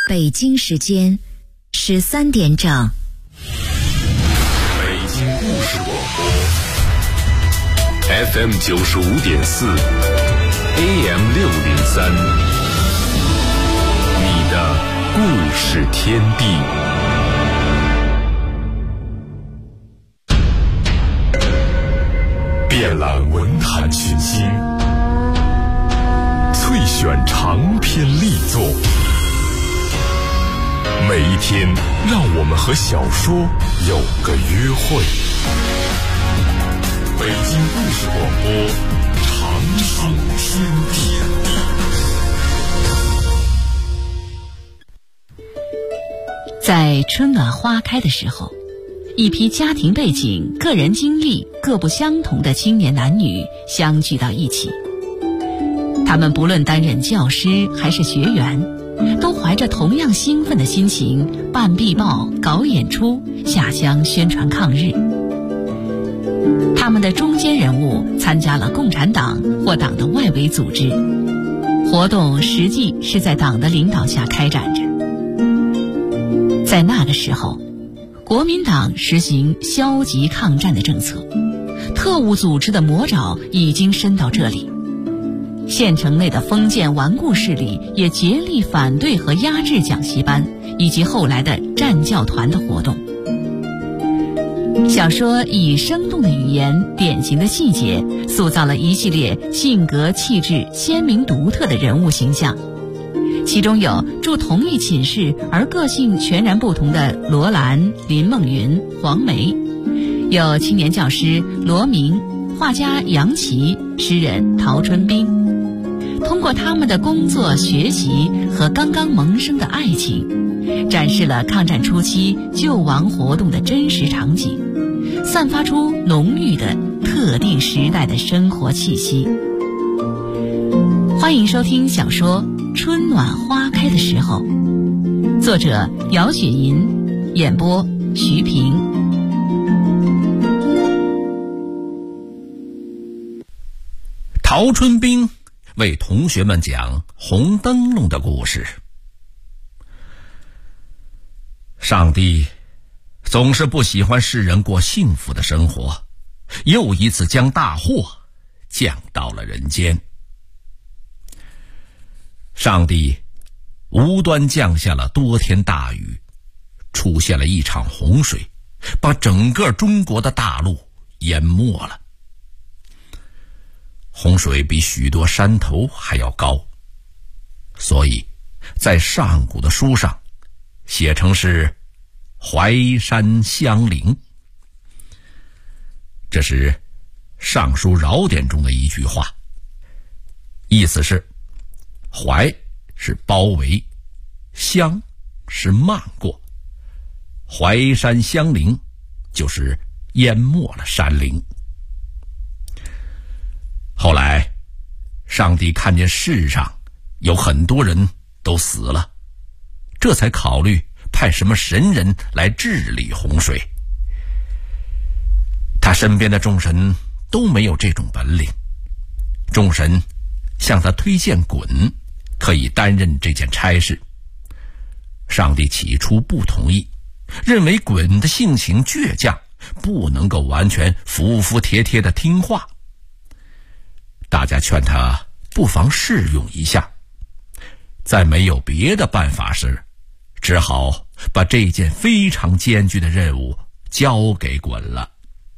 北京时间13点整。 北京故事广播 FM 95.4 AM 603，你的故事天地。遍览文坛群星，萃选长篇力作。每一天，让我们和小说有个约会。北京故事广播，长寿天地。 在春暖花开的时候，一批家庭背景、个人经历各不相同的青年男女相聚到一起。他们不论担任教师还是学员，都怀着同样兴奋的心情办壁报、搞演出、下乡宣传抗日。他们的中坚人物参加了共产党或党的外围组织，活动实际是在党的领导下开展着。在那个时候，国民党实行消极抗战的政策，特务组织的魔爪已经伸到这里。县城内的封建顽固势力也竭力反对和压制讲习班以及后来的战教团的活动。小说以生动的语言、典型的细节，塑造了一系列性格气质鲜明独特的人物形象。其中有住同一寝室而个性全然不同的罗兰、林梦云、黄梅，有青年教师罗明、画家杨琦、诗人陶春冰。通过他们的工作、学习和刚刚萌生的爱情，展示了抗战初期救亡活动的真实场景，散发出浓郁的特定时代的生活气息。欢迎收听小说《春暖花开的时候》，作者姚雪银，演播徐平。 陶春冰为同学们讲红灯笼的故事。上帝总是不喜欢世人过幸福的生活，又一次将大祸降到了人间。上帝无端降下了多天大雨，出现了一场洪水，把整个中国的大陆淹没了。洪水比许多山头还要高，所以在上古的书上写成是淮山相邻。这是尚书尧典中的一句话，意思是淮是包围，相是漫过，淮山相邻就是淹没了山林。后来上帝看见世上有很多人都死了，这才考虑派什么神人来治理洪水。他身边的众神都没有这种本领，众神向他推荐鲧可以担任这件差事。上帝起初不同意，认为鲧的性情倔强，不能够完全服服帖帖的听话。大家劝他不妨试用一下，在没有别的办法时，只好把这件非常艰巨的任务交给鲧了。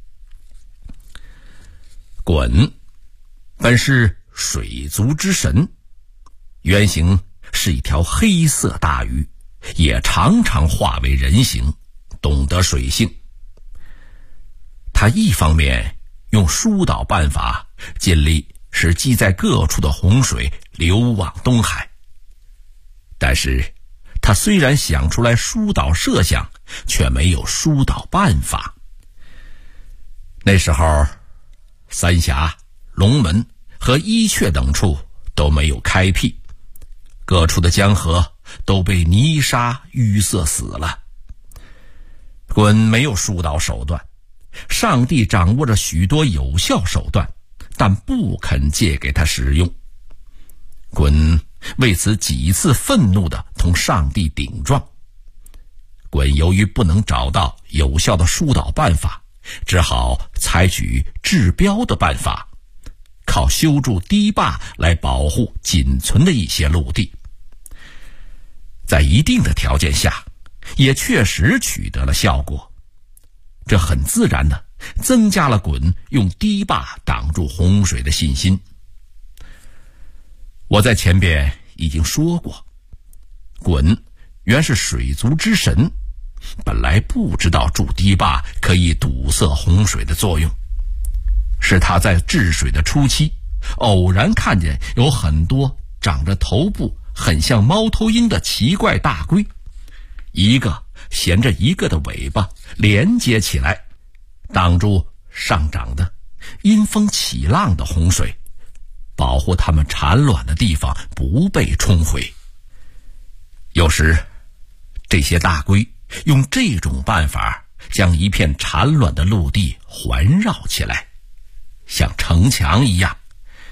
鲧本是水族之神，原型是一条黑色大鱼，也常常化为人形，懂得水性。他一方面用疏导办法尽力使积在各处的洪水流往东海，但是他虽然想出来疏导设想，却没有疏导办法。那时候三峡、龙门和伊阙等处都没有开辟，各处的江河都被泥沙淤塞死了。鲧没有疏导手段，上帝掌握着许多有效手段，但不肯借给他使用。鲧为此几次愤怒地同上帝顶撞。鲧由于不能找到有效的疏导办法，只好采取治标的办法，靠修筑堤坝来保护仅存的一些陆地。在一定的条件下，也确实取得了效果。这很自然地增加了鲧用堤坝挡住洪水的信心。我在前边已经说过，鲧原是水族之神，本来不知道筑堤坝可以堵塞洪水的作用。是他在治水的初期，偶然看见有很多长着头部很像猫头鹰的奇怪大龟，一个衔着一个的尾巴连接起来，挡住上涨的阴风起浪的洪水，保护它们产卵的地方不被冲毁。有时这些大龟用这种办法将一片产卵的陆地环绕起来，像城墙一样。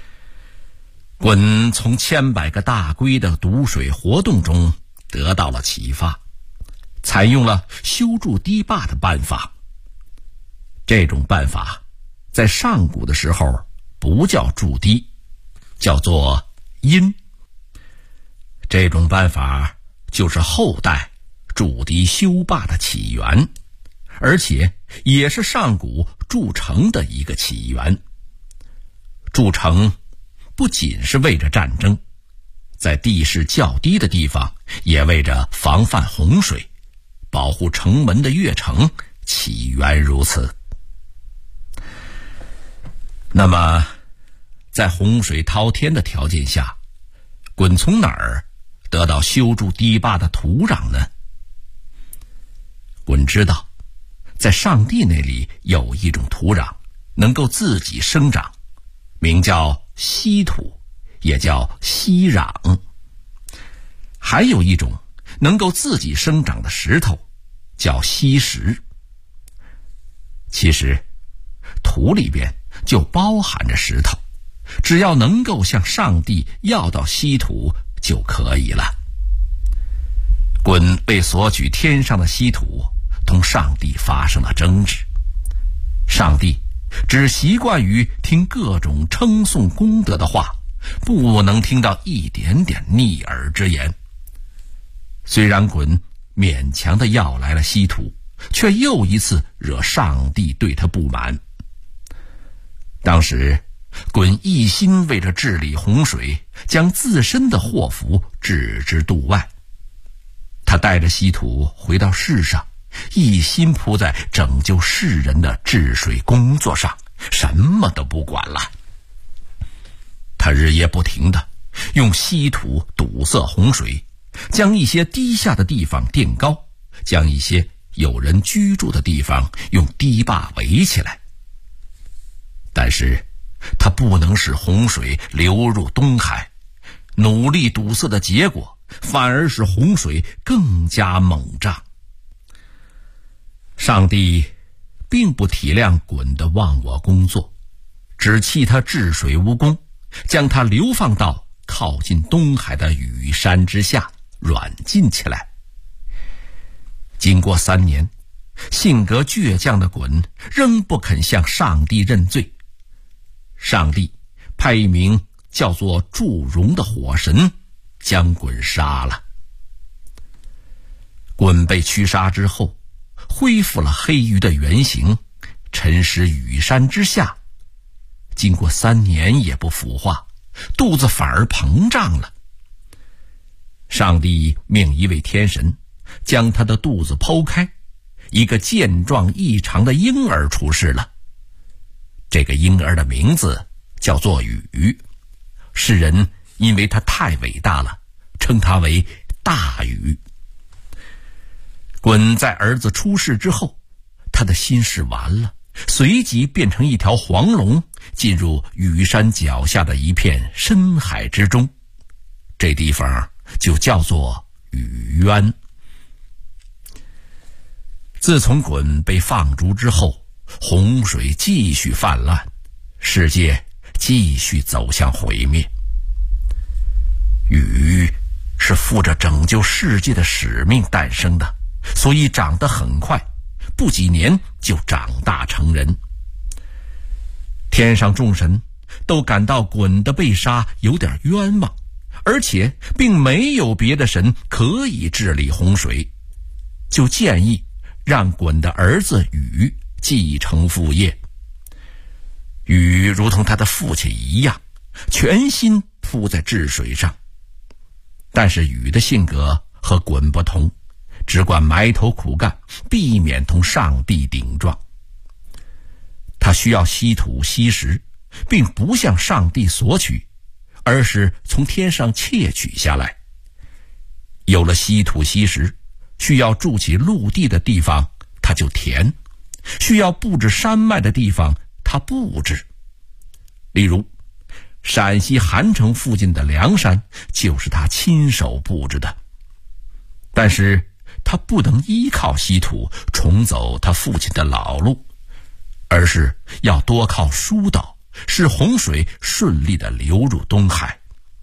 鲧从千百个大龟的堵水活动中得到了启发，采用了修筑堤坝的办法。这种办法在上古的时候不叫筑堤，叫做阴。这种办法就是后代筑堤修坝的起源，而且也是上古筑城的一个起源。筑城不仅是为着战争，在地势较低的地方也为着防范洪水，保护城门的越城起源如此。那么在洪水滔天的条件下，鲧从哪儿得到修筑堤坝的土壤呢？鲧知道在上帝那里有一种土壤能够自己生长，名叫稀土，也叫稀壤。还有一种能够自己生长的石头叫稀石。其实土里边就包含着石头，只要能够向上帝要到稀土就可以了。鲧为索取天上的稀土同上帝发生了争执，上帝只习惯于听各种称颂功德的话，不能听到一点点逆耳之言。虽然鲧勉强地要来了稀土，却又一次惹上帝对他不满。当时鲧一心为着治理洪水，将自身的祸福置之度外。他带着稀土回到世上，一心扑在拯救世人的治水工作上，什么都不管了。他日夜不停地用稀土堵塞洪水，将一些低下的地方垫高，将一些有人居住的地方用堤坝围起来。但是他不能使洪水流入东海，努力堵塞的结果反而使洪水更加猛涨。上帝并不体谅鲧的忘我工作，只弃他治水无功，将他流放到靠近东海的羽山之下软禁起来。经过3年，性格倔强的鲧仍不肯向上帝认罪。上帝派一名叫做祝融的火神将鲧杀了。鲧被驱杀之后，恢复了黑鱼的原形，沉尸羽山之下。经过3年也不腐化，肚子反而膨胀了。上帝命一位天神将他的肚子剖开，一个健壮异常的婴儿出世了。这个婴儿的名字叫做禹，世人因为他太伟大了，称他为大禹。鲧在儿子出世之后，他的心事完了，随即变成一条黄龙，进入羽山脚下的一片深海之中，这地方就叫做禹渊。自从鲧被放逐之后，洪水继续泛滥，世界继续走向毁灭。禹是负着拯救世界的使命诞生的，所以长得很快，不几年就长大成人。天上众神都感到鲧的被杀有点冤枉，而且并没有别的神可以治理洪水，就建议让鲧的儿子禹继承父业。禹如同他的父亲一样，全心扑在治水上，但是禹的性格和鲧不同，只管埋头苦干，避免同上帝顶撞。他需要稀土稀石，并不向上帝索取，而是从天上窃取下来。有了稀土稀石，需要筑起陆地的地方他就填，需要布置山脉的地方他布置。例如陕西韩城附近的梁山就是他亲手布置的。但是他不能依靠稀土重走他父亲的老路，而是要多靠疏导，使洪水顺利地流入东海。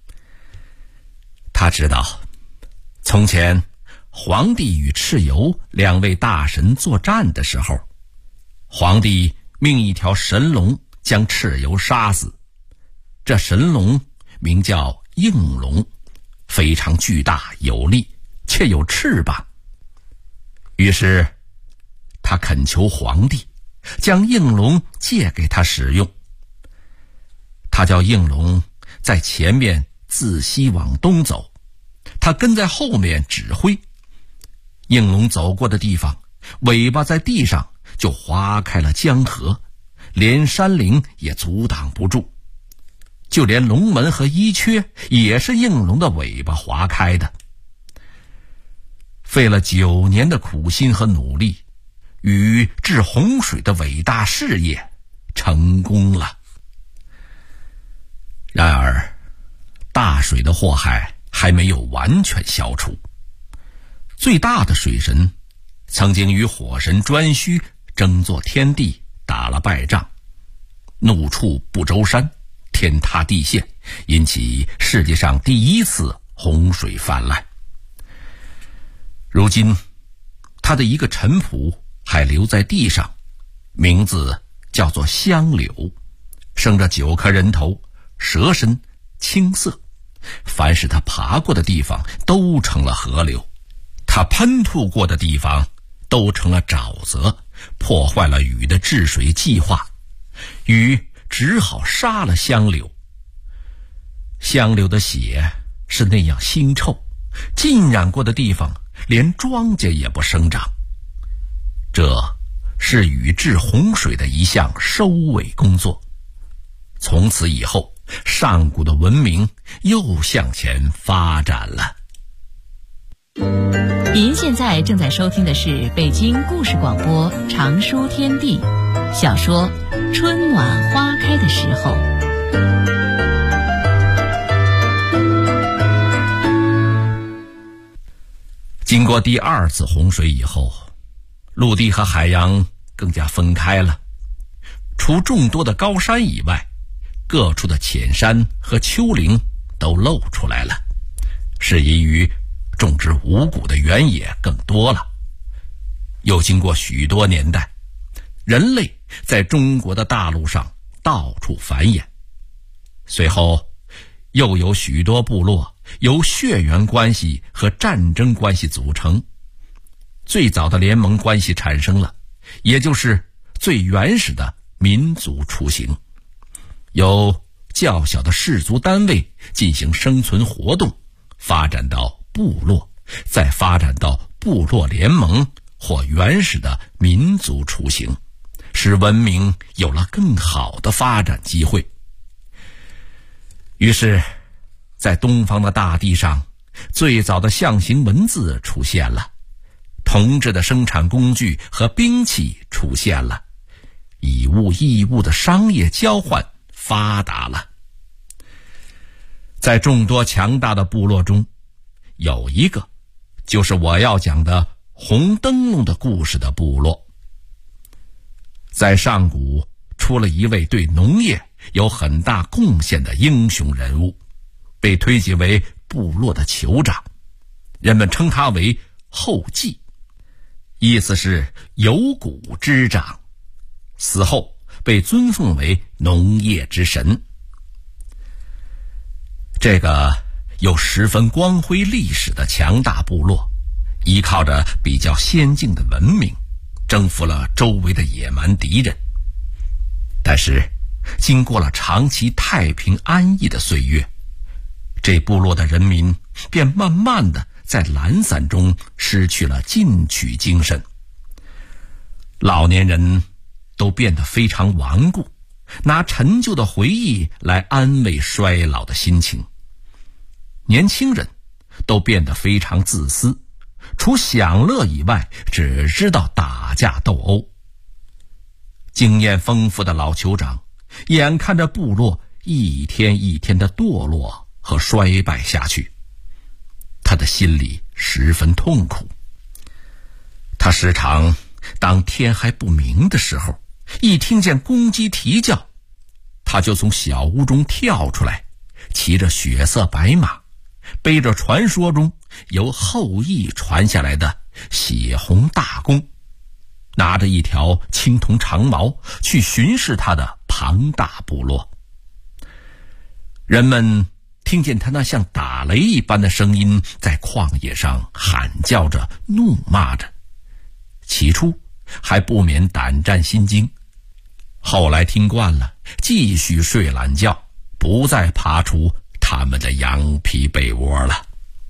他知道从前皇帝与蚩尤两位大神作战的时候，皇帝命一条神龙将蚩尤杀死。这神龙名叫应龙，非常巨大有力，且有翅膀。于是他恳求皇帝将应龙借给他使用。他叫应龙在前面自西往东走，他跟在后面指挥。应龙走过的地方，尾巴在地上就划开了江河，连山岭也阻挡不住。就连龙门和伊阙也是应龙的尾巴划开的。费了9年的苦心和努力，禹治洪水的伟大事业成功了。然而大水的祸害还没有完全消除。最大的水神曾经与火神颛顼争做天帝，打了败仗，怒触不周山，天塌地陷，引起世界上第一次洪水泛滥。如今他的一个臣仆还留在地上，名字叫做香柳，生着9颗人头，蛇身，青色，凡是他爬过的地方都成了河流，他喷吐过的地方都成了沼泽，破坏了禹的治水计划。禹只好杀了香柳。香柳的血是那样腥臭，浸染过的地方连庄稼也不生长。这是禹治洪水的一项收尾工作。从此以后，上古的文明又向前发展了。 您现在正在收听的是北京故事广播长书天地小说《春暖花开的时候》。 经过第2次洪水以后，陆地和海洋更加分开了。除众多的高山以外，各处的浅山和丘陵都露出来了，适宜于种植五谷的原野更多了。又经过许多年代，人类在中国的大陆上到处繁衍，随后又有许多部落由血缘关系和战争关系组成，最早的联盟关系产生了，也就是最原始的民族雏形。由较小的氏族单位进行生存活动，发展到部落，再发展到部落联盟或原始的民族雏形，使文明有了更好的发展机会。于是在东方的大地上，最早的象形文字出现了，铜制的生产工具和兵器出现了，以物易物的商业交换发达了。在众多强大的部落中，有一个就是我要讲的红灯笼的故事的部落。在上古出了一位对农业有很大贡献的英雄人物，被推举为部落的酋长。 人们称他为后继，意思是有谷之长，死后被尊奉为农业之神。这个有十分光辉历史的强大部落，依靠着比较先进的文明，征服了周围的野蛮敌人。但是经过了长期太平安逸的岁月，这部落的人民便慢慢的在懒散中失去了进取精神，老年人都变得非常顽固，拿陈旧的回忆来安慰衰老的心情。年轻人都变得非常自私，除享乐以外，只知道打架斗殴。经验丰富的老酋长眼看着部落一天一天的堕落和衰败下去，他的心里十分痛苦。他时常当天还不明的时候，一听见公鸡啼叫，他就从小屋中跳出来，骑着血色白马，背着传说中由后羿传下来的血红大弓，拿着一条青铜长矛去巡视他的庞大部落。人们听见他那像打雷一般的声音在旷野上喊叫着怒骂着，起初还不免胆战心惊，后来听惯了，继续睡懒觉，不再爬出他们的羊皮被窝了。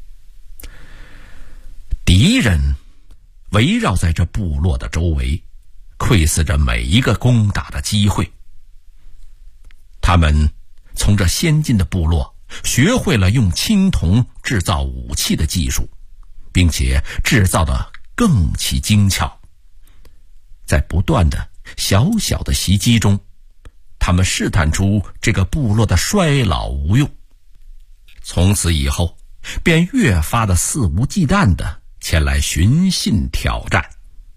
敌人围绕在这部落的周围，窥伺着每一个攻打的机会。他们从这先进的部落学会了用青铜制造武器的技术，并且制造得更其精巧。在不断的小小的袭击中，他们试探出这个部落的衰老无用。从此以后，便越发的肆无忌惮地前来寻衅挑战。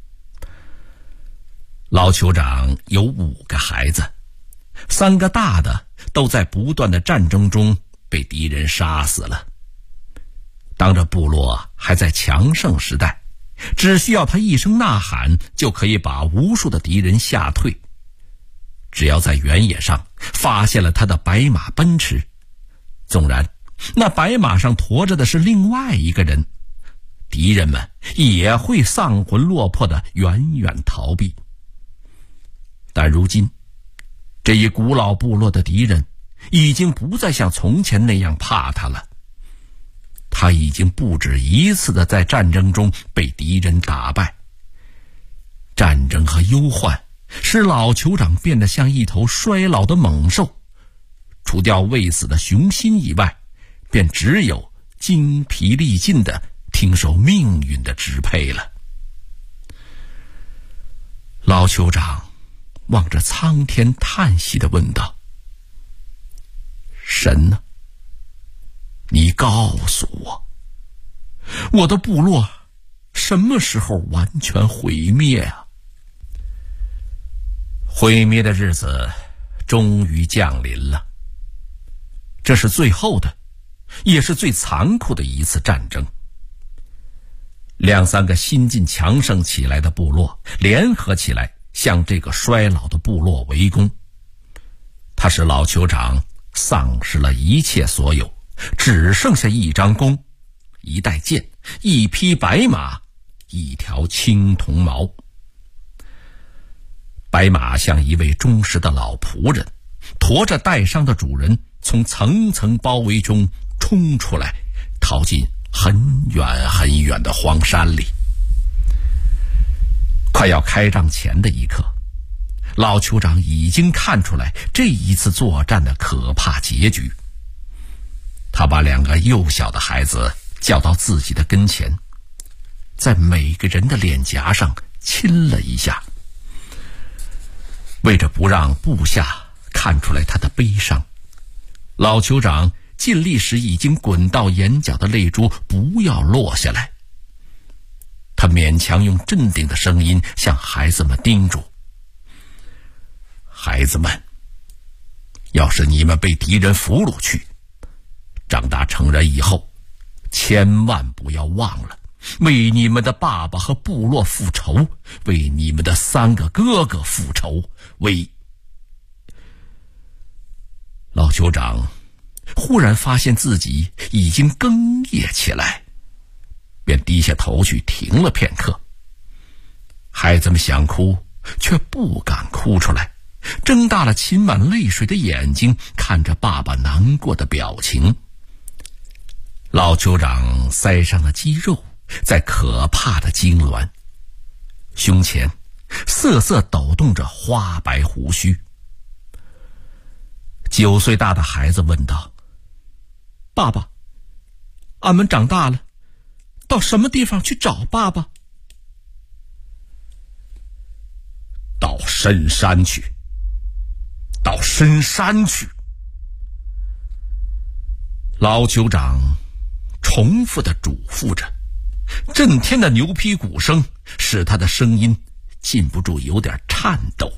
老酋长有5个孩子，3个大的都在不断的战争中被敌人杀死了。当这部落还在强盛时代，只需要他一声呐喊，就可以把无数的敌人吓退。只要在原野上发现了他的白马奔驰，纵然那白马上驮着的是另外一个人，敌人们也会丧魂落魄的远远逃避。但如今，这一古老部落的敌人已经不再像从前那样怕他了。他已经不止一次的在战争中被敌人打败。战争和忧患使老酋长变得像一头衰老的猛兽，除掉未死的雄心以外，便只有精疲力尽的听受命运的支配了。老酋长望着苍天叹息地问道：神呢？你告诉我，我的部落什么时候完全毁灭啊？毁灭的日子终于降临了。这是最后的，也是最残酷的一次战争。2、3个新近强盛起来的部落联合起来，向这个衰老的部落围攻。他使老酋长丧失了一切所有，只剩下一张弓、一带剑、一匹白马、一条青铜矛。白马像一位忠实的老仆人，驮着带伤的主人从层层包围中冲出来，逃进很远很远的荒山里。快要开仗前的一刻，老酋长已经看出来这一次作战的可怕结局。他把2个幼小的孩子叫到自己的跟前，在每个人的脸颊上亲了一下。为着不让部下看出来他的悲伤，老酋长尽力使已经滚到眼角的泪珠不要落下来。他勉强用镇定的声音向孩子们叮嘱：孩子们，要是你们被敌人俘虏去，长大成人以后， 千万不要忘了为你们的爸爸和部落复仇，为你们的3个哥哥复仇，老酋长忽然发现自己已经哽咽起来，便低下头去停了片刻。孩子们想哭却不敢哭出来，睁大了噙满泪水的眼睛看着爸爸难过的表情。老酋长腮上的肌肉在可怕的痉挛，胸前瑟瑟抖动着花白胡须。9岁大的孩子问道：爸爸，俺们长大了，到什么地方去找爸爸？到深山去，到深山去。老酋长重复地嘱咐着，震天的牛皮鼓声使他的声音禁不住有点颤抖。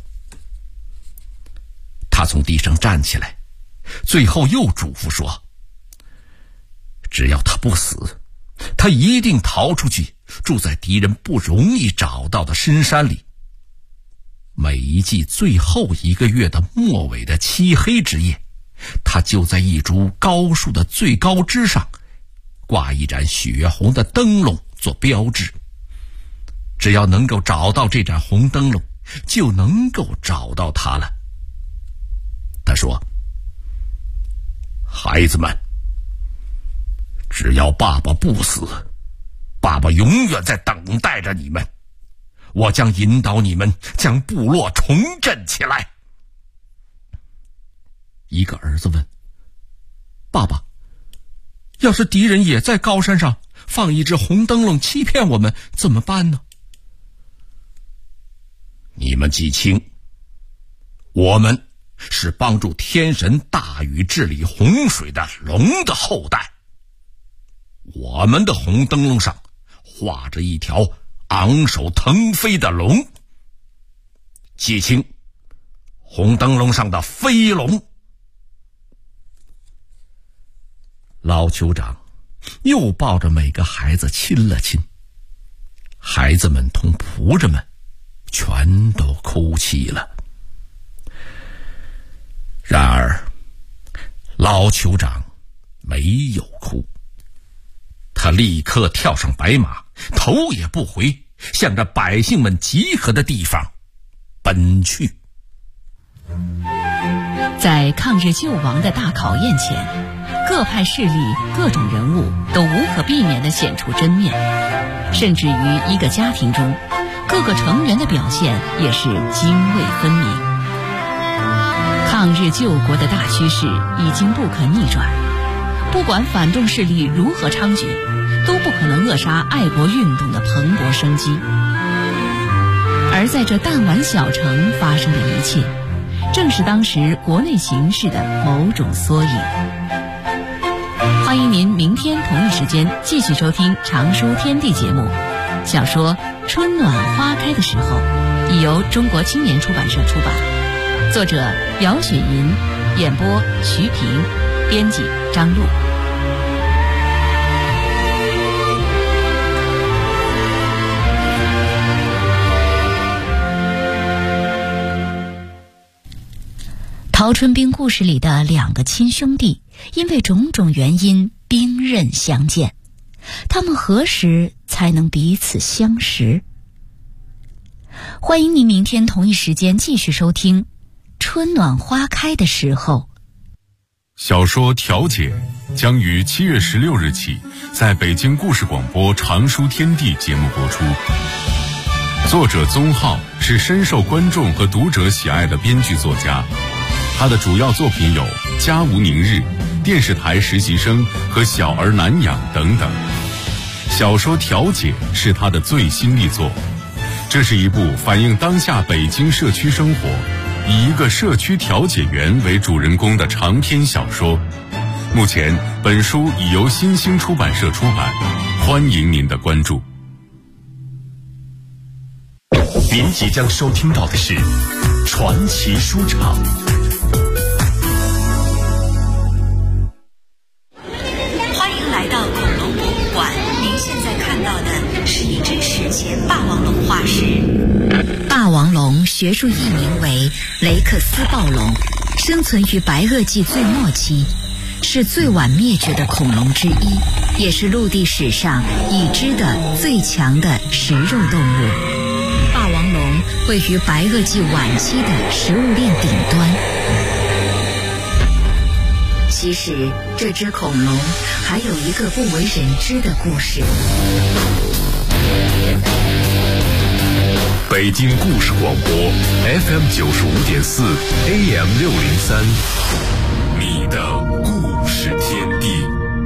他从地上站起来，最后又嘱咐说：只要他不死，他一定逃出去，住在敌人不容易找到的深山里。每一季最后1个月的末尾的漆黑之夜，他就在一株高树的最高枝上挂一盏血红的灯笼做标志。只要能够找到这盏红灯笼，就能够找到他了。他说：孩子们，只要爸爸不死，爸爸永远在等待着你们。我将引导你们将部落重振起来。一个儿子问：爸爸，要是敌人也在高山上放一只红灯笼欺骗我们，怎么办呢？你们记清，我们是帮助天神大禹治理洪水的龙的后代。我们的红灯笼上画着一条昂首腾飞的龙，记清，红灯笼上的飞龙。老酋长又抱着每个孩子亲了亲，孩子们同仆人们全都哭泣了。然而老酋长没有哭，他立刻跳上白马，头也不回，向着百姓们集合的地方奔去。 在抗日救亡的大考验前，各派势力、各种人物都无可避免地显出真面，甚至于一个家庭中，各个成员的表现也是泾渭分明。抗日救国的大趋势已经不可逆转，不管反动势力如何猖獗，都不可能扼杀爱国运动的蓬勃生机。而在这弹丸小城发生的一切，正是当时国内形势的某种缩影。欢迎您明天同一时间继续收听《常书天地》节目。小说《春暖花开的时候》已由中国青年出版社出版，作者姚雪银，演播徐平，编辑张璐。 陶春冰故事里的2个亲兄弟，因为种种原因兵刃相见，他们何时才能彼此相识？欢迎您明天同一时间继续收听《春暖花开的时候》。 小说《调解》将于7月16日起在北京故事广播《常书天地》节目播出。作者宗浩是深受观众和读者喜爱的编剧作家，他的主要作品有《家无宁日》、电视台实习生和小儿难养等等。小说《调解》是他的最新力作，这是一部反映当下北京社区生活，以一个社区调解员为主人公的长篇小说。目前本书已由新兴出版社出版，欢迎您的关注。 您即将收听到的是传奇书场。 欢迎来到恐龙博前霸王龙化石。霸王龙学术译名为雷克斯暴龙，生存于白垩纪最末期，是最晚灭绝的恐龙之一，也是陆地史上已知的最强的食肉动物。霸王龙位于白垩纪晚期的食物链顶端。其实这只恐龙还有一个不为人知的故事。 北京故事广播 FM 95.4 AM 603，你的故事天地。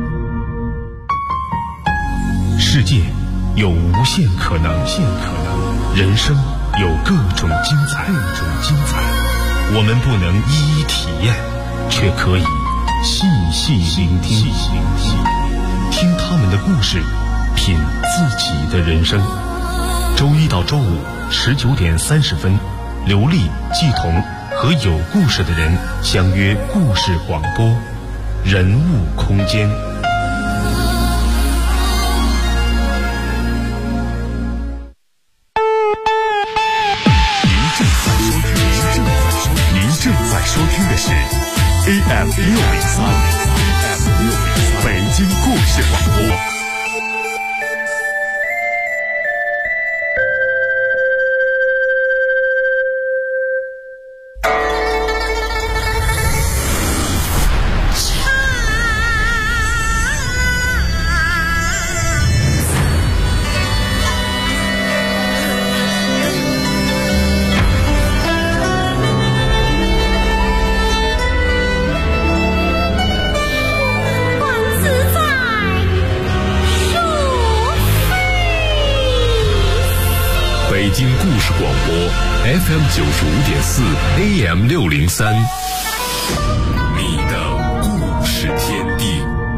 世界有无限可能，人生有各种精彩。我们不能一一体验，却可以细细聆听，听他们的故事，品自己的人生。周一到周五19点30分，刘丽、季彤和有故事的人相约故事广播，人物空间。 您正在收听的是 AM 603北京故事广播。北京故事广播 FM 95.4 AM 603，你的故事天地。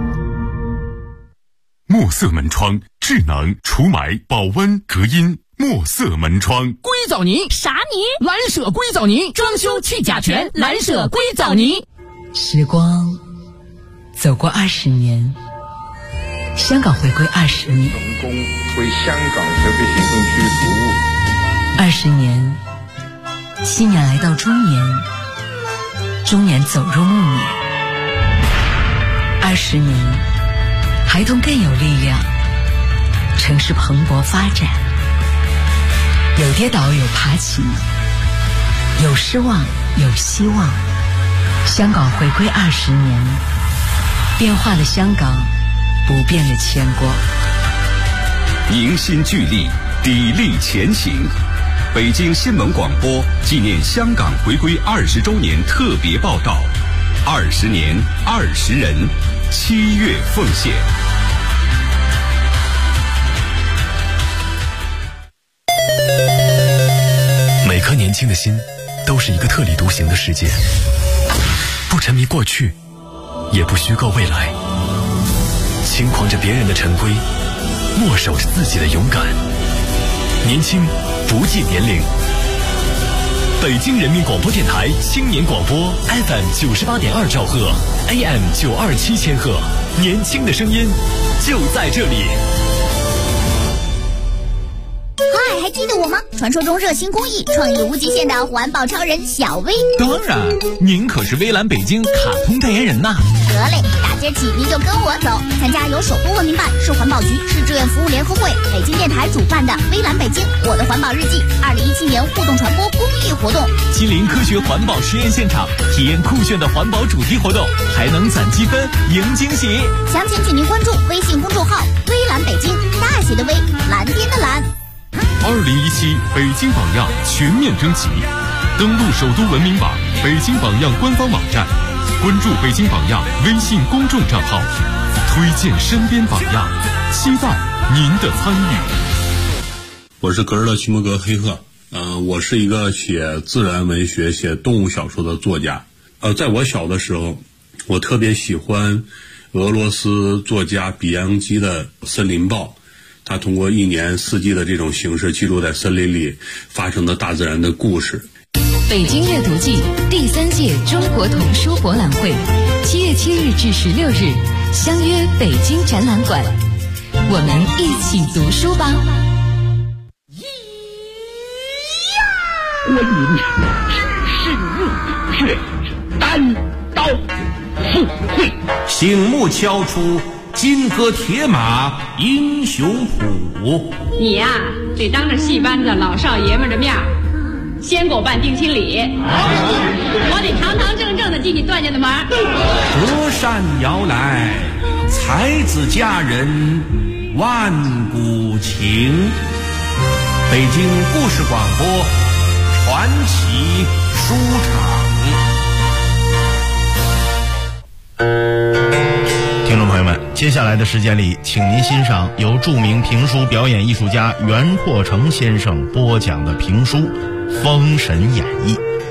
墨色门窗，智能除霾、保温、隔音。墨色门窗， 硅藻泥啥泥？ 蓝舍硅藻泥，装修去甲醛，蓝舍硅藻泥。 时光走过20年，香港回归20年， 成功为香港特别行政区服务。 20年，新年来到中年，中年走入暮年。20年，孩童更有力量，城市蓬勃发展。有跌倒，有爬起，有失望，有希望。香港回归20年，变化的香港，不变的牵挂。 迎新聚力，砥砺前行。北京新闻广播纪念香港回归20周年特别报道：20年20人，7月奉献。每颗年轻的心都是一个特立独行的世界，不沉迷过去，也不虚构未来，轻狂着别人的陈规，默守着自己的勇敢。年轻不计年龄。北京人民广播电台青年广播 FM 98.2兆赫 AM 927千赫，年轻的声音就在这里。 嗨，还记得我吗？传说中热心公益、创意无极限的环保超人小薇。 当然，您可是微蓝北京卡通代言人呐。 得嘞，打今儿起您就跟我走，参加由首都文明办、市环保局、市志愿服务联合会、北京电台主办的微蓝北京我的环保日记2017年互动传播公益活动， 亲临科学环保实验现场，体验酷炫的环保主题活动，还能攒积分赢惊喜。 详情请您关注微信公众号微蓝北京，大写的微，蓝天的蓝。 2017北京榜样全面征集，登录首都文明榜、北京榜样官方网站，关注北京榜样微信公众账号，推荐身边榜样，期待您的参与。 我是格尔勒·齐摩格黑赫，我是一个写自然文学、写动物小说的作家。在我小的时候，我特别喜欢俄罗斯作家比扬基的《森林报》。他通过1年4季的这种形式，记录在森林里发生的大自然的故事。 北京阅读季第3届中国童书博览会，7月7日至16日，相约北京展览馆，我们一起读书吧。 观音只身入血，单刀赴会， 醒目敲出金戈铁马英雄谱。 你呀，得当着戏班子老少爷们的面先给我办定亲礼，我得堂堂正正的进你段家的门。 隔山遥来，才子佳人万古情。北京故事广播传奇书场。 听众朋友们，接下来的时间里，请您欣赏由著名评书表演艺术家袁阔成先生播讲的评书《封神演义》。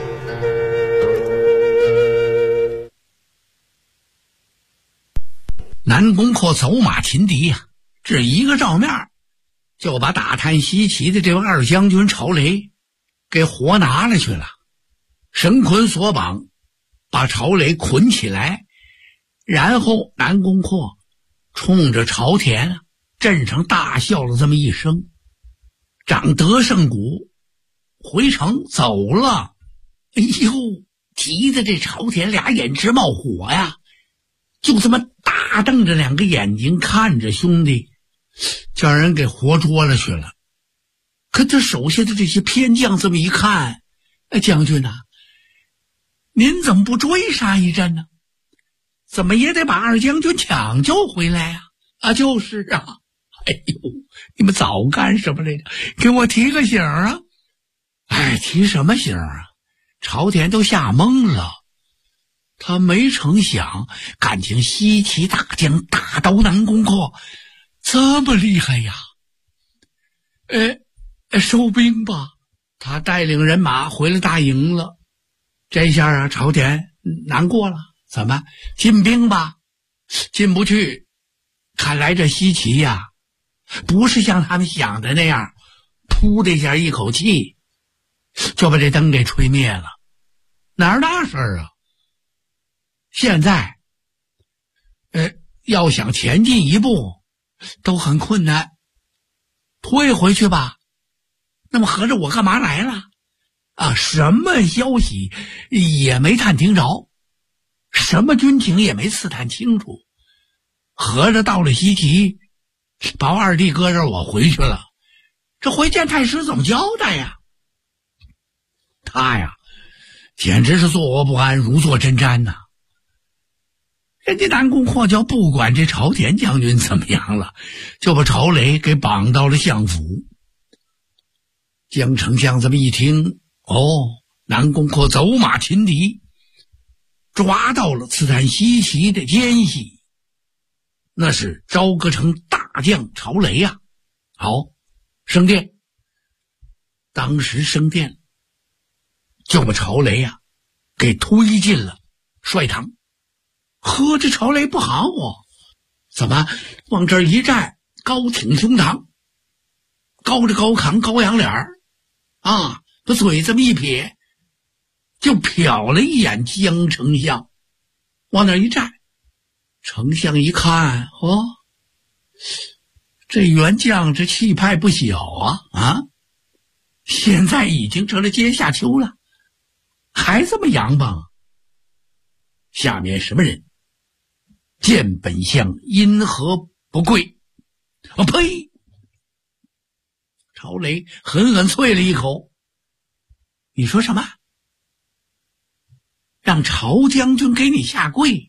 南宫阔走马擒敌呀，这一个照面就把打探西岐的这位二将军曹雷给活拿了去了，绳捆索绑，把曹雷捆起来，然后南宫阔冲着朝田镇上大笑了这么一声，长得胜鼓回城走了。哎呦，急得这朝田俩眼直冒火呀，就这么大瞪着两个眼睛看着兄弟，叫人给活捉了去了。可这手下的这些偏将这么一看，将军啊，您怎么不追杀一阵呢？怎么也得把二将军抢救回来呀！就是啊，哎呦，你们早干什么来着？给我提个醒啊！提什么醒啊？朝田都吓懵了，他没成想，感情西岐大将大刀南宫阔这么厉害呀！收兵吧！他带领人马回了大营了。这下朝田难过了，怎么进兵吧？进不去。看来这西岐呀，不是像他们想的那样，噗的一下一口气就把这灯给吹灭了，哪儿那事儿啊？现在要想前进一步都很困难，退回去吧。那么合着我干嘛来了什么消息也没探听着，什么军情也没刺探清楚，合着到了西岐把我二弟搁这儿，我回去了，这回见太师怎么交代呀？他呀简直是坐卧不安，如坐针毡呐。人家南宫阔就不管这朝田将军怎么样了，就把曹雷给绑到了相府。江丞相这么一听，南宫阔走马擒敌，抓到了刺探西岐的奸细，那是朝歌城大将曹雷呀。好，升殿。当时升殿就把曹雷呀给推进了帅堂。呵，这曹雷不好怎么往这儿一站，高挺胸膛，高着高扛，高扬脸儿把嘴这么一撇，就瞟了一眼江丞相，往那儿一站。丞相一看，这元将这气派不小现在已经成了阶下囚了，还这么洋棒。下面什么人？见本相因何不跪？呸！曹雷狠狠啐了一口。你说什么？让曹将军给你下跪？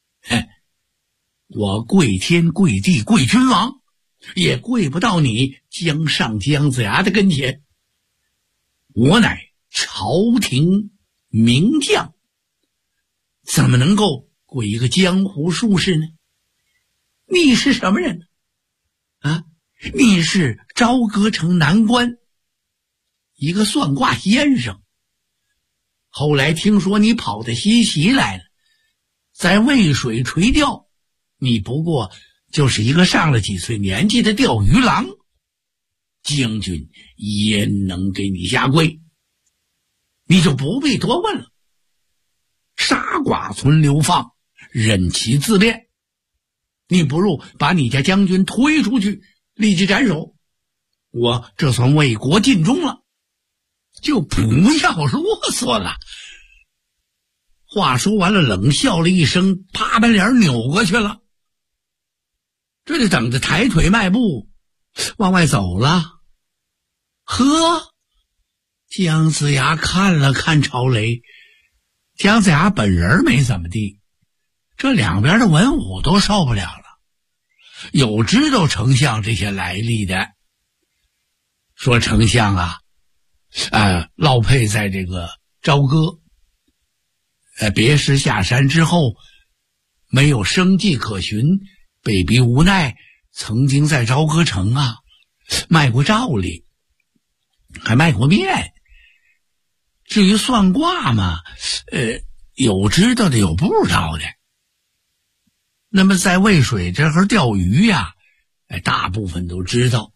我跪天跪地跪君王，也跪不到你江上姜子牙的跟前。我乃朝廷名将，怎么能够跪一个江湖术士呢？你是什么人呢？你是朝歌城南关一个算卦先生，后来听说你跑到西岐来了，在渭水垂钓，你不过就是一个上了几岁年纪的钓鱼郎，将军焉能给你下跪？你就不必多问了。杀剐存流放，任其自便。你不如把你家将军推出去，立即斩首，我这算为国尽忠了。 就不要啰嗦了。话说完了，冷笑了一声，啪把脸扭过去了。这就等着抬腿迈步往外走了。呵，姜子牙看了看曹雷，姜子牙本人没怎么地，这两边的文武都受不了了。有知道丞相这些来历的，说丞相啊，落配在这个朝歌，别师下山之后没有生计可寻，被逼无奈，曾经在朝歌城啊卖过照例，还卖过面。至于算卦嘛，有知道的有不知道的。那么在渭水这儿钓鱼呀，大部分都知道。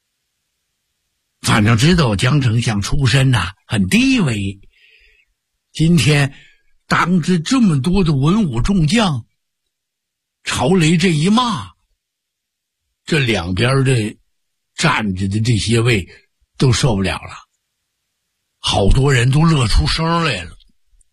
反正知道姜丞相出身呐，很低微。今天当着这么多的文武众将，曹雷这一骂，这两边的站着的这些位都受不了了，好多人都乐出声来了。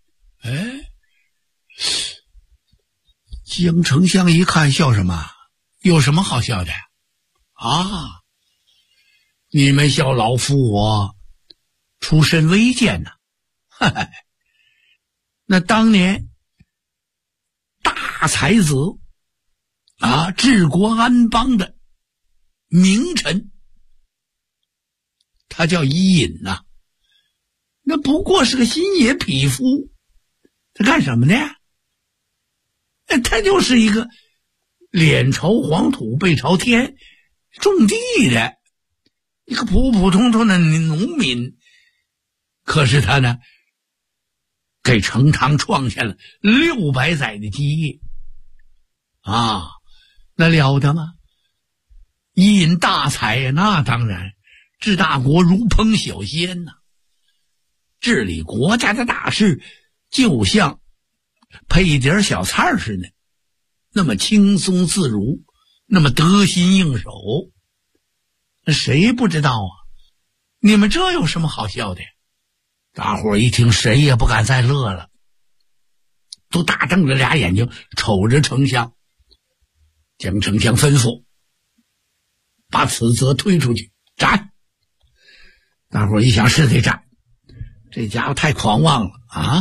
姜丞相一看，笑什么？有什么好笑的啊？你们笑老夫我出身微贱呐！那当年大才子啊，治国安邦的名臣，他叫伊尹呐，那不过是个新野匹夫，他干什么呢？他就是一个脸朝黄土背朝天种地的一个普普通通的农民，可是他呢给成汤创下了600载的基业啊，那了得吗？伊尹大才呀，那当然治大国如烹小鲜呐，治理国家的大事就像配一点小菜似的，那么轻松自如，那么得心应手。那谁不知道啊？你们这有什么好笑的？大伙儿一听，谁也不敢再乐了，都大瞪着俩眼睛瞅着丞相。姜丞相吩咐把此则推出去斩。大伙儿一想，是得斩，这家伙太狂妄了啊，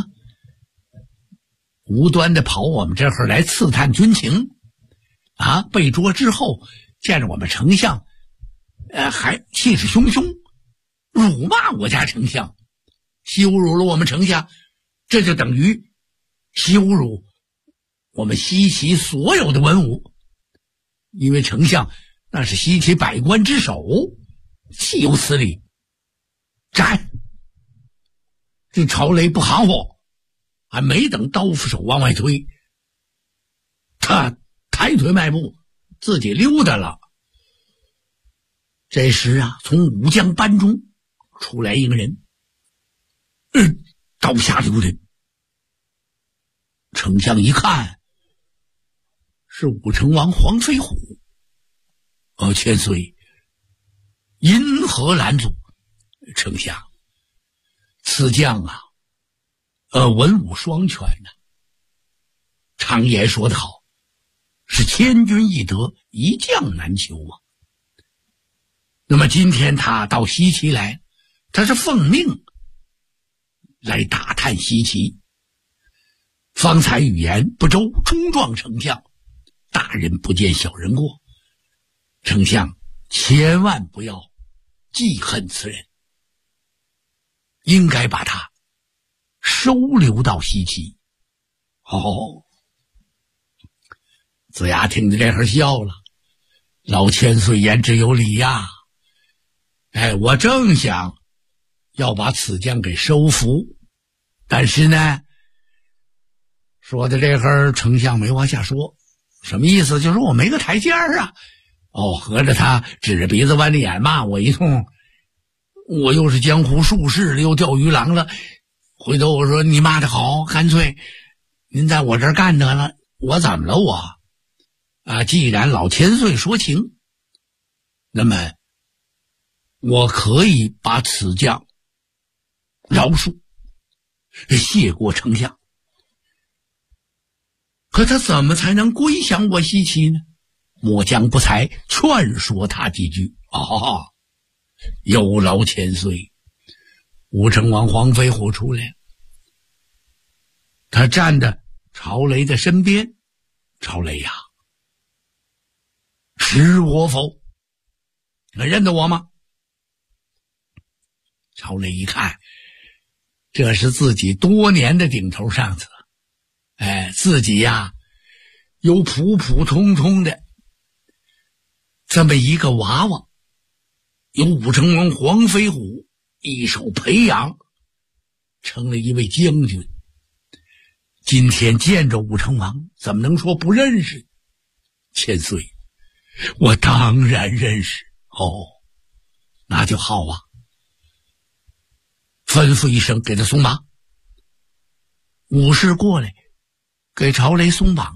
无端的跑我们这儿来刺探军情啊！被捉之后见着我们丞相，还气势汹汹，辱骂我家丞相，羞辱了我们丞相，这就等于羞辱我们西岐所有的文武，因为丞相那是西岐百官之首，岂有此理！斩！这曹雷不含糊，还没等刀斧手往外推，他抬腿迈步自己溜达了。这时啊，从武将班中出来一个人，刀下留人。丞相一看，是武成王黄飞虎。千岁因何拦阻？丞相，此将啊文武双全呐。常言说得好，是千军易得，一将难求啊。那么今天他到西岐来，他是奉命来打探西岐。方才语言不周，冲撞丞相，大人不见小人过，丞相千万不要记恨此人，应该把他收留到西岐。子牙听着这会儿笑了，老千岁言之有理呀。我正想要把此将给收服，但是呢，说的这会儿丞相没往下说，什么意思？就说我没个台阶儿啊。合着他指着鼻子弯着眼骂我一通，我又是江湖术士，又钓鱼郎了。回头我说你骂得好，干脆您在我这儿干得了，我怎么了我？既然老千岁说情，那么我可以把此将饶恕，谢过丞相。可他怎么才能归降我西岐呢？末将不才劝说他几句。有劳千岁。武成王黄飞虎出来了，他站在朝雷的身边。朝雷呀，识我否？认得我吗？朝雷一看，这是自己多年的顶头上司，自己呀有普普通通的这么一个娃娃，由武成王黄飞虎一手培养成了一位将军，今天见着武成王，怎么能说不认识？千岁，我当然认识。那就好啊。吩咐一声，给他松绑。武士过来给朝雷松绑。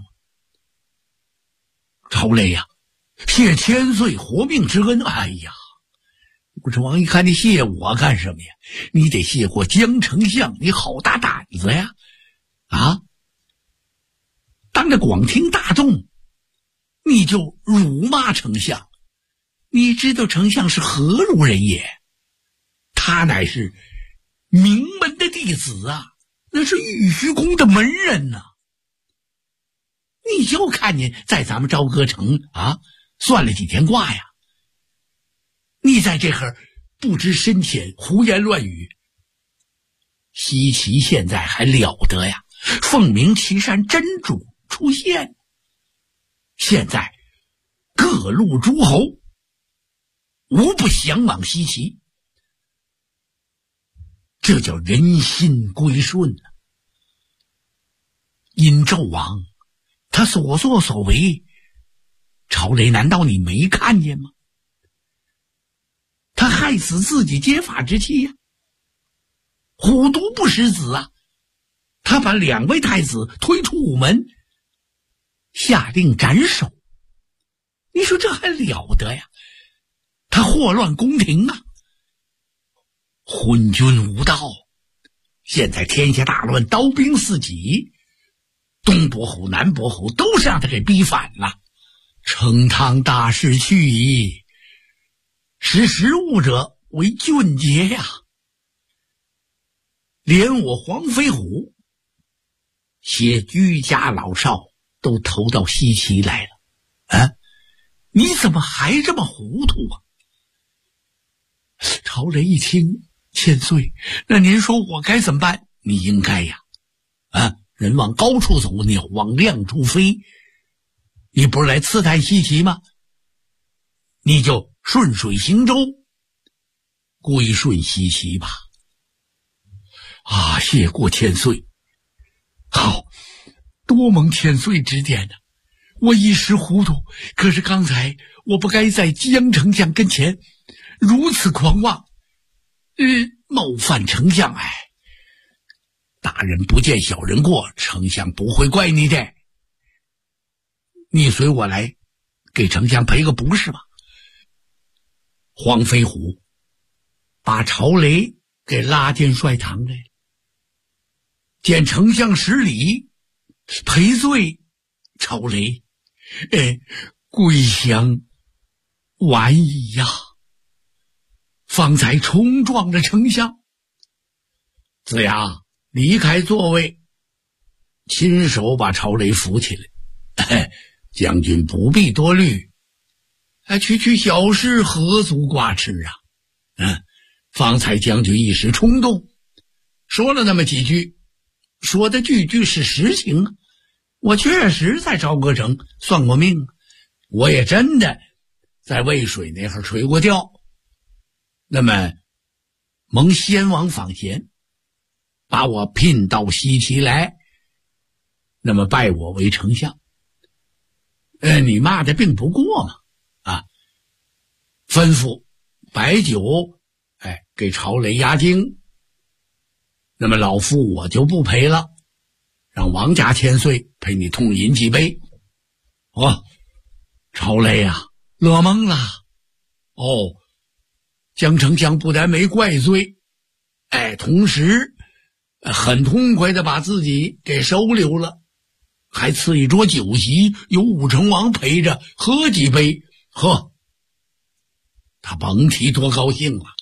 朝雷呀，谢千岁活命之恩。哎呀，武成王一看，你谢我干什么呀？你得谢过江丞相，你好大胆子呀！当着广听大众，你就辱骂丞相。你知道丞相是何如人也？他乃是名门的弟子啊，那是玉虚宫的门人呐。你就看见在咱们朝歌城算了几天卦呀，你在这儿不知深浅，胡言乱语。西岐现在还了得呀，凤鸣岐山真主出现，现在各路诸侯无不降往西岐，这叫人心归顺啊。殷纣王他所作所为，朝雷难道你没看见吗？他害死自己结发之妻呀，虎毒不食子啊！他把2位太子推出午门，下令斩首。你说这还了得呀？他祸乱宫廷啊，昏君无道。现在天下大乱，刀兵四起，东伯侯南伯侯都是让他给逼反了。成汤大势去矣，识时务者为俊杰呀！连我黄飞虎些居家老少都投到西岐来了，你怎么还这么糊涂啊？朝雷一听，千岁，那您说我该怎么办？你应该呀，人往高处走，鸟往亮处飞。你不是来刺探西岐吗？你就顺水行舟，归顺西岐吧。谢过千岁。好，多蒙千岁指点呢。我一时糊涂，可是刚才我不该在江丞相跟前如此狂妄，冒犯丞相。大人不见小人过，丞相不会怪你的。你随我来给丞相赔个不是吧。黄飞虎把朝雷给拉进帅堂来，见丞相施礼赔罪。朝雷归降晚矣呀，方才冲撞了丞相。子牙离开座位，亲手把朝雷扶起来。将军不必多虑，区小事何足挂齿啊。方才将军一时冲动，说了那么几句，说的句句是实情啊。我确实在朝歌城算过命，我也真的在渭水那儿垂过钓。那么蒙先王访贤，把我聘到西岐来，那么拜我为丞相。你骂的并不过嘛。吩咐摆酒，给朝雷压惊。那么老夫我就不陪了，让王家千岁陪你痛饮几杯。朝雷啊，乐懵了。江丞相不但没怪罪， 同时很痛快的把自己给收留了，还赐一桌酒席，有武成王陪着喝几杯。呵，他甭提多高兴了。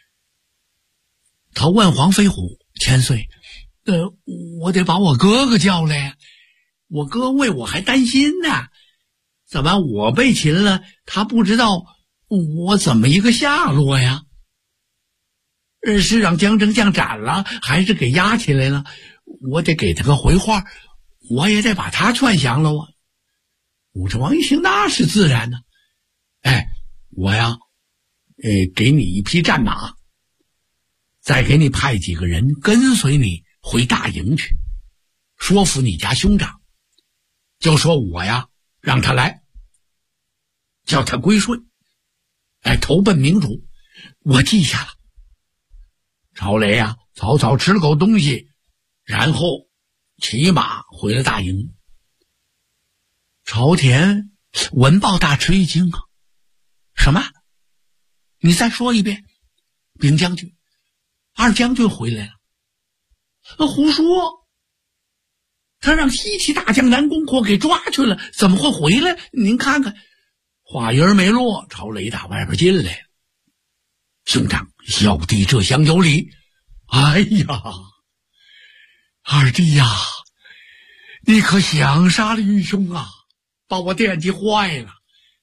他问黄飞虎：千岁，我得把我哥哥叫来呀，我哥为我还担心呢，怎么我被擒了，他不知道我怎么一个下落呀？是让江丞相斩了，还是给押起来了？我得给他个回话，我也得把他劝降了啊。武成王一听，那是自然的。我呀，给你一匹战马，再给你派几个人跟随你回大营去，说服你家兄长，就说我呀让他来，叫他归顺，投奔明主。我记下了。朝雷呀，草草吃了口东西，然后骑马回了大营。朝田闻报大吃一惊啊！什么？你再说一遍。禀将军，二将军回来了。胡说！他让西岐大将南宫阔给抓去了，怎么会回来？您看看。话音没落，朝雷打外边进来了。兄长，小弟这厢有礼。哎呀，二弟呀，你可想杀了愚兄啊，把我惦记坏了。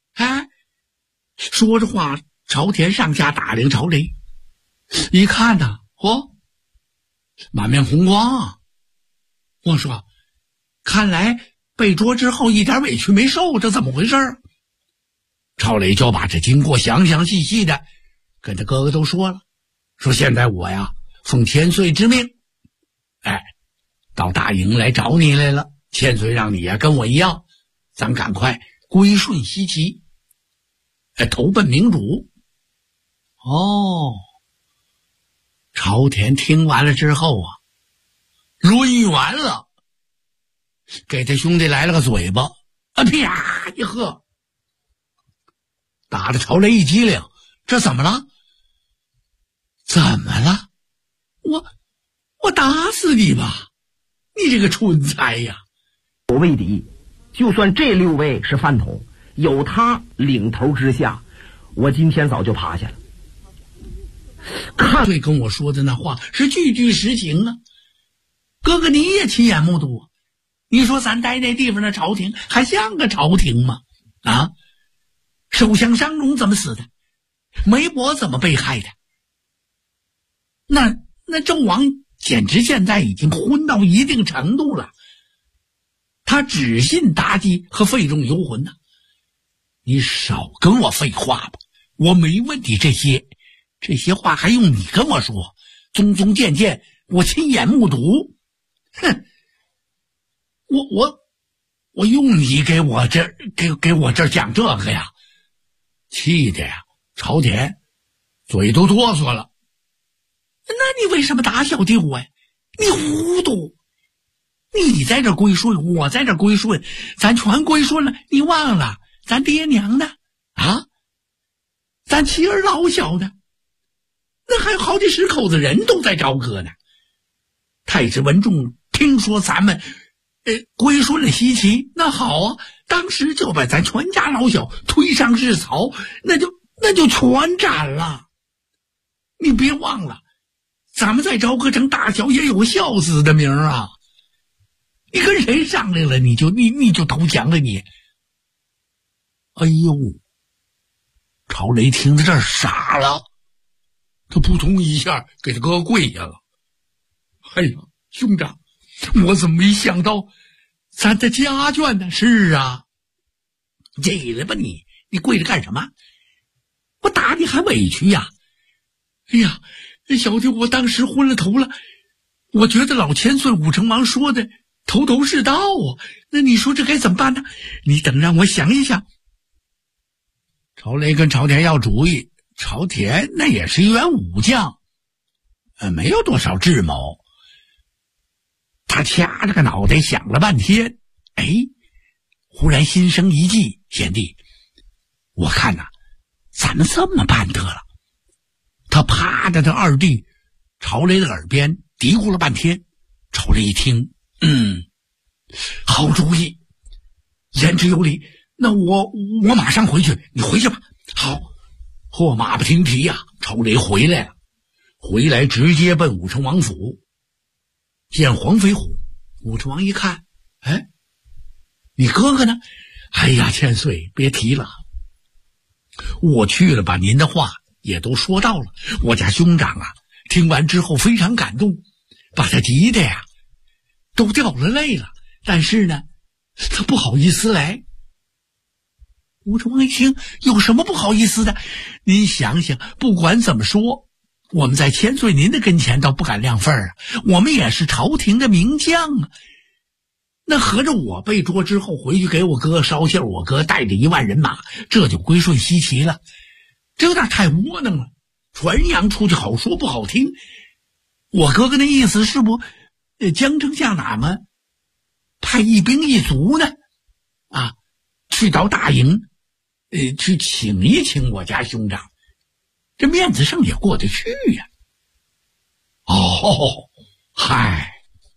说着话，朝田上下打量朝雷，一看呐，满面红光啊。我说，看来被捉之后一点委屈没受，这怎么回事？朝雷就把这经过详详细细的跟他哥哥都说了，说现在我呀奉千岁之命，到大营来找你来了。千岁让你呀跟我一样，咱赶快归顺西岐，投奔明主。朝田听完了之后啊，抡圆了，给他兄弟来了个嘴巴，啪一喝，打得朝雷一激灵。这怎么了？怎么了？我打死你吧！你这个蠢材呀！ 我为敌，就算这6位是饭桶，有他领头之下，我今天早就趴下了。 看对跟我说的那话是句句实情啊！哥哥你也亲眼目睹啊！你说咱待那地方的朝廷还像个朝廷吗？首相商容怎么死的？梅伯怎么被害的？那纣王简直现在已经昏到一定程度了，他只信妲己和费仲游魂呢。你少跟我废话吧，我没问你这些话还用你跟我说？宗宗见见，我亲眼目睹。哼，我用你给我这讲这个呀，气的呀，朝田嘴都哆嗦了。那你为什么打小弟我呀？你糊涂！你在这归顺，我在这归顺，咱全归顺了，你忘了咱爹娘呢？咱妻儿老小的，那还有好几10口子人都在朝歌呢。太师文仲听说咱们归顺了西岐，那好啊，当时就把咱全家老小推上市曹，那就全斩了。你别忘了，咱们在朝歌城大小也有个孝子的名啊。你跟谁商量了，你就投降了你。哎呦，朝雷听到这儿傻了，他扑通一下给他哥跪下了。哎呀，兄长，我怎么没想到咱的家眷呢？是啊，起来吧你跪着干什么？我打你还委屈呀？哎呀，小弟我当时昏了头了，我觉得老千岁武成王说的头头是道啊，那你说这该怎么办呢？你等让我想一想。朝雷跟朝田要主意，朝田那也是一员武将，没有多少智谋。他掐着个脑袋想了半天，忽然心生一计，贤弟，我看咱们这么办得了。他趴着他二弟曹雷的耳边嘀咕了半天。曹雷一听，好主意，言之有理，那我马上回去，你回去吧。好，或马不停蹄呀，曹雷回来了，回来直接奔武成王府，见黄飞虎。武成王一看，哎，你哥哥呢？哎呀，千岁别提了，我去了，把您的话也都说到了。我家兄长啊，听完之后非常感动，把他急的呀都掉了泪了，但是呢他不好意思来。武成王一听，有什么不好意思的？您想想，不管怎么说，我们在千岁您的跟前倒不敢亮份啊，我们也是朝廷的名将啊。那合着我被捉之后回去给我哥捎信，我哥带着1万人马，这就归顺西岐了，这有点太窝囊了。传扬出去好说不好听，我哥哥那意思是不江城下哪么派1兵1卒呢？啊，去到大营去请一请我家兄长，这面子上也过得去呀。哦，嗨，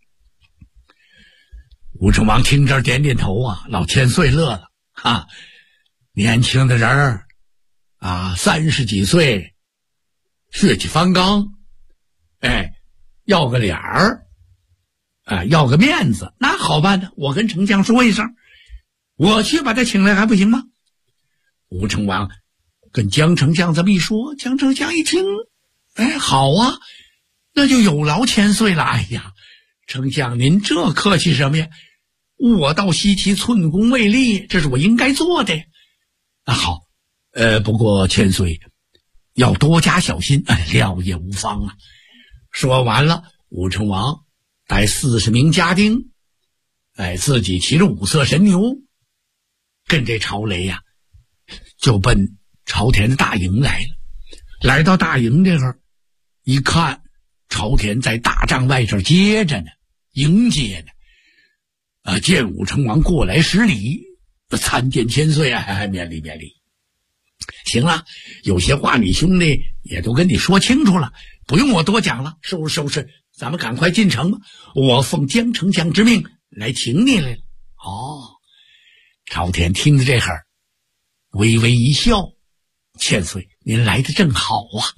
武成王听这点点头啊，老千岁乐了，哈，年轻的人儿啊，30几岁，血气方刚，哎，要个脸儿，要个面子，那好办呢，我跟丞相说一声，我去把他请来还不行吗？武成王跟江丞相这么一说，江丞相一听，哎，好啊，那就有劳千岁了。哎呀，丞相您这客气什么呀？我到西岐寸功未立，这是我应该做的呀。啊，好，不过千岁要多加小心，料也无妨啊。说完了，武成王带40名家丁，自己骑着5色神牛，跟这曹雷呀，就奔朝田的大营来了。来到大营这个一看，朝田在大帐外这接着呢，迎接呢。见武成王过来施礼，参见千岁啊，免礼免礼。行了，有些话你兄弟也都跟你说清楚了，不用我多讲了，收拾收拾，咱们赶快进城吧。我奉江丞相之命来请你来了。哦，朝田听着这会儿微微一笑，千岁您来的正好啊。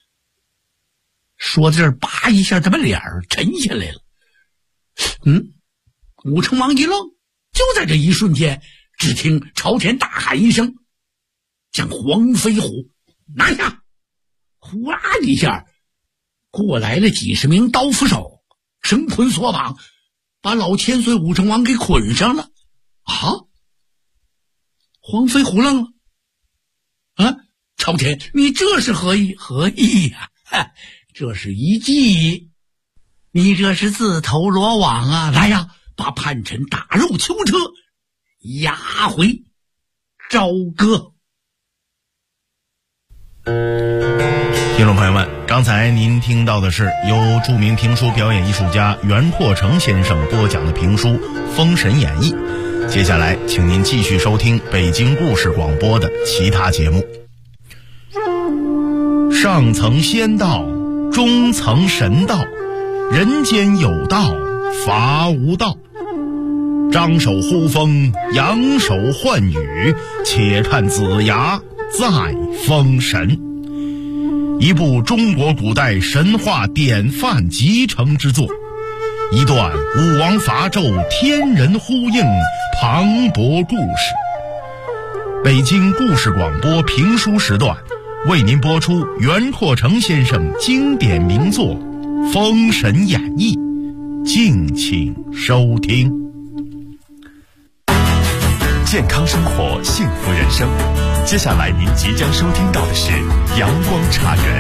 说到这儿，叭一下他把脸儿沉下来了。武成王一愣，就在这一瞬间，只听朝田大喊一声，将黄飞虎拿下。呼啦一下过来了几十名刀斧手，绳捆索绑，把老千岁武成王给捆上了。啊！黄飞虎愣了。啊，朝田，你这是何意？何意呀？这是一计，你这是自投罗网啊！来呀，把叛臣打入囚车，押回朝歌。 听众朋友们，刚才您听到的是由著名评书表演艺术家袁阔成先生播讲的评书《封神演义》。接下来请您继续收听北京故事广播的其他节目。上层仙道，中层神道，人间有道，伐无道。张手呼风，扬手唤雨，且看子牙在封神。一部中国古代神话典范集成之作，一段武王伐纣天人呼应磅礴故事。北京故事广播评书时段为您播出袁阔成先生经典名作《封神演义》，敬请收听。 健康生活，幸福人生。接下来您即将收听到的是阳光茶园。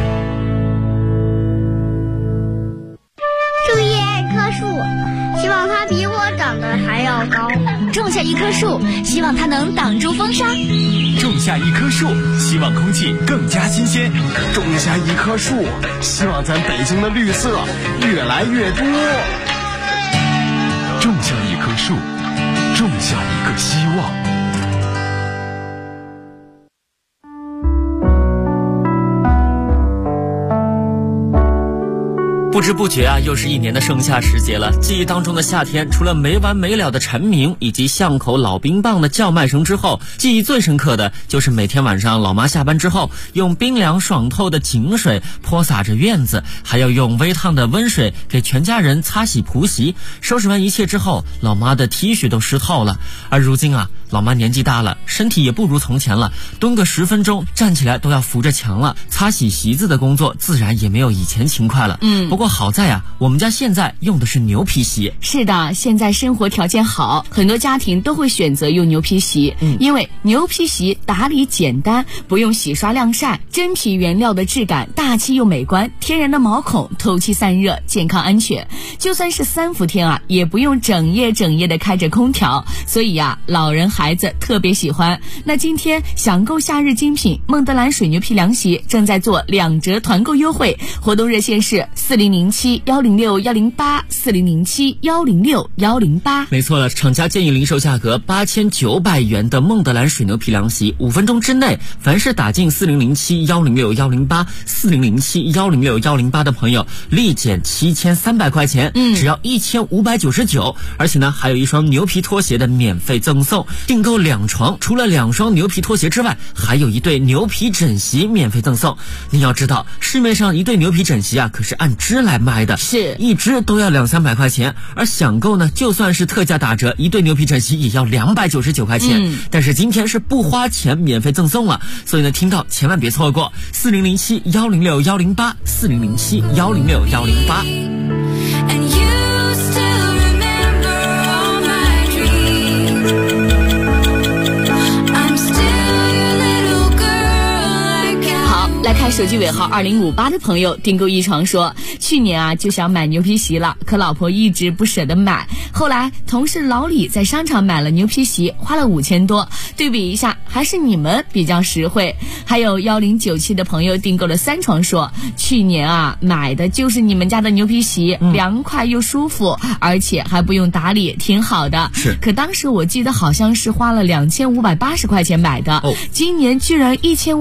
注意爱棵树，希望它比我长得还要高。 种下一棵树，希望它能挡住风沙。 种下一棵树，希望空气更加新鲜。 种下一棵树，希望咱北京的绿色越来越多。 种下一棵树，种下一个希望。 不知不觉啊，又是一年的盛夏时节了。记忆当中的夏天，除了没完没了的蝉鸣以及巷口老冰棒的叫卖声之后，记忆最深刻的就是每天晚上老妈下班之后，用冰凉爽透的井水泼洒着院子，还要用微烫的温水给全家人擦洗仆席。收拾完一切之后，老妈的 T 恤都湿透了。而如今啊，老妈年纪大了，身体也不如从前了，蹲个10分钟站起来都要扶着墙了，擦洗席子的工作自然也没有以前勤快了。不过好在啊，我们家现在用的是牛皮席。 是的，现在生活条件好，很多家庭都会选择用牛皮席，因为牛皮席打理简单，不用洗刷晾晒，真皮原料的质感大气又美观，天然的毛孔透气散热，健康安全。就算是3伏天啊，也不用整夜的开着空调，所以啊，老人孩子特别喜欢。那今天想购夏日精品孟德兰水牛皮凉席正在做2折团购优惠，活动热线是4007-106-108，4007-106-108。 没错了，厂家建议零售价格8900元的孟德兰水牛皮凉席，5分钟之内，凡是打进4007-106-108 4007-106-108的朋友，立减7300块钱，只要1599，而且呢，还有一双牛皮拖鞋的免费赠送。订购2床，除了2双牛皮拖鞋之外，还有一对牛皮枕席免费赠送。你要知道，市面上一对牛皮枕席啊，可是按只来卖的， 是一只都要200-300块钱。而想购呢，就算是特价打折，一对牛皮枕席也要299块钱。但是今天是不花钱免费赠送了，所以呢，听到千万别错过4007-106-108 4007-106-108。 来看手机尾号2058的朋友订购一床说，去年啊就想买牛皮席了，可老婆一直不舍得买，后来同事老李在商场买了牛皮席，花了5000多，对比一下还是你们比较实惠。还有1097的朋友订购了3床说，去年啊买的就是你们家的牛皮席，凉快又舒服，而且还不用打理，挺好的。 是， 可当时我记得好像是花了2580块钱买的，今年居然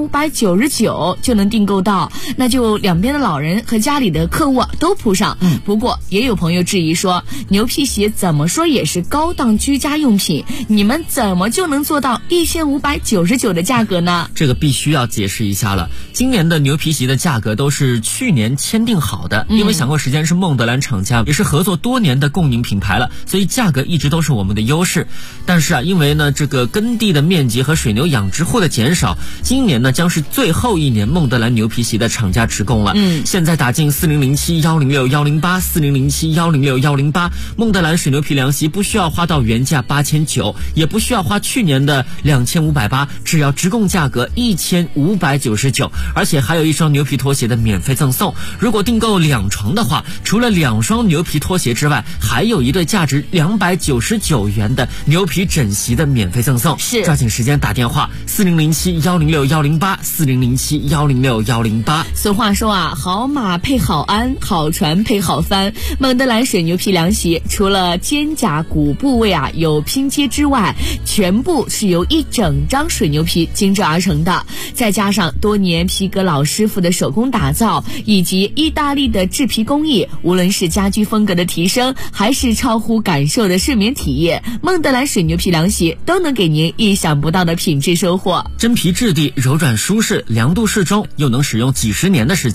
1599就能订购到，那就两边的老人和家里的客卧都铺上。不过也有朋友质疑说，牛皮鞋怎么说也是高档居家用品，你们怎么就能做到1599的价格呢？ 这个必须要解释一下了。今年的牛皮席的价格都是去年签订好的，因为想购时间是孟德兰厂家，也是合作多年的共赢品牌了，所以价格一直都是我们的优势。但是啊，因为呢这个耕地的面积和水牛养殖户的减少，今年呢将是最后一年孟德兰牛皮席的厂家直供了。现在打进4007-106-108 4007-106-108，孟德兰水牛皮凉席不需要花到原价8900，也不需要花去年的2580，只要直供价格1599，而且还有一双牛皮拖鞋的免费赠送。如果订购2床的话，除了2双牛皮拖鞋之外，还有一对价值299元的牛皮枕席的免费赠送。 是， 抓紧时间打电话4007-106-108 4007-106-108。 俗话说啊，好马配好鞍，好船配好帆。孟德兰水牛皮凉席除了肩胛骨部位啊有拼接之外，全部是由一整张水牛皮精制而成的，再加上多年皮革老师傅的手工打造，以及意大利的制皮工艺，无论是家居风格的提升，还是超乎感受的睡眠体验，孟德兰水牛皮凉席都能给您意想不到的品质收获。 真皮质地柔软舒适，凉度适中，又能使用几10年的时间。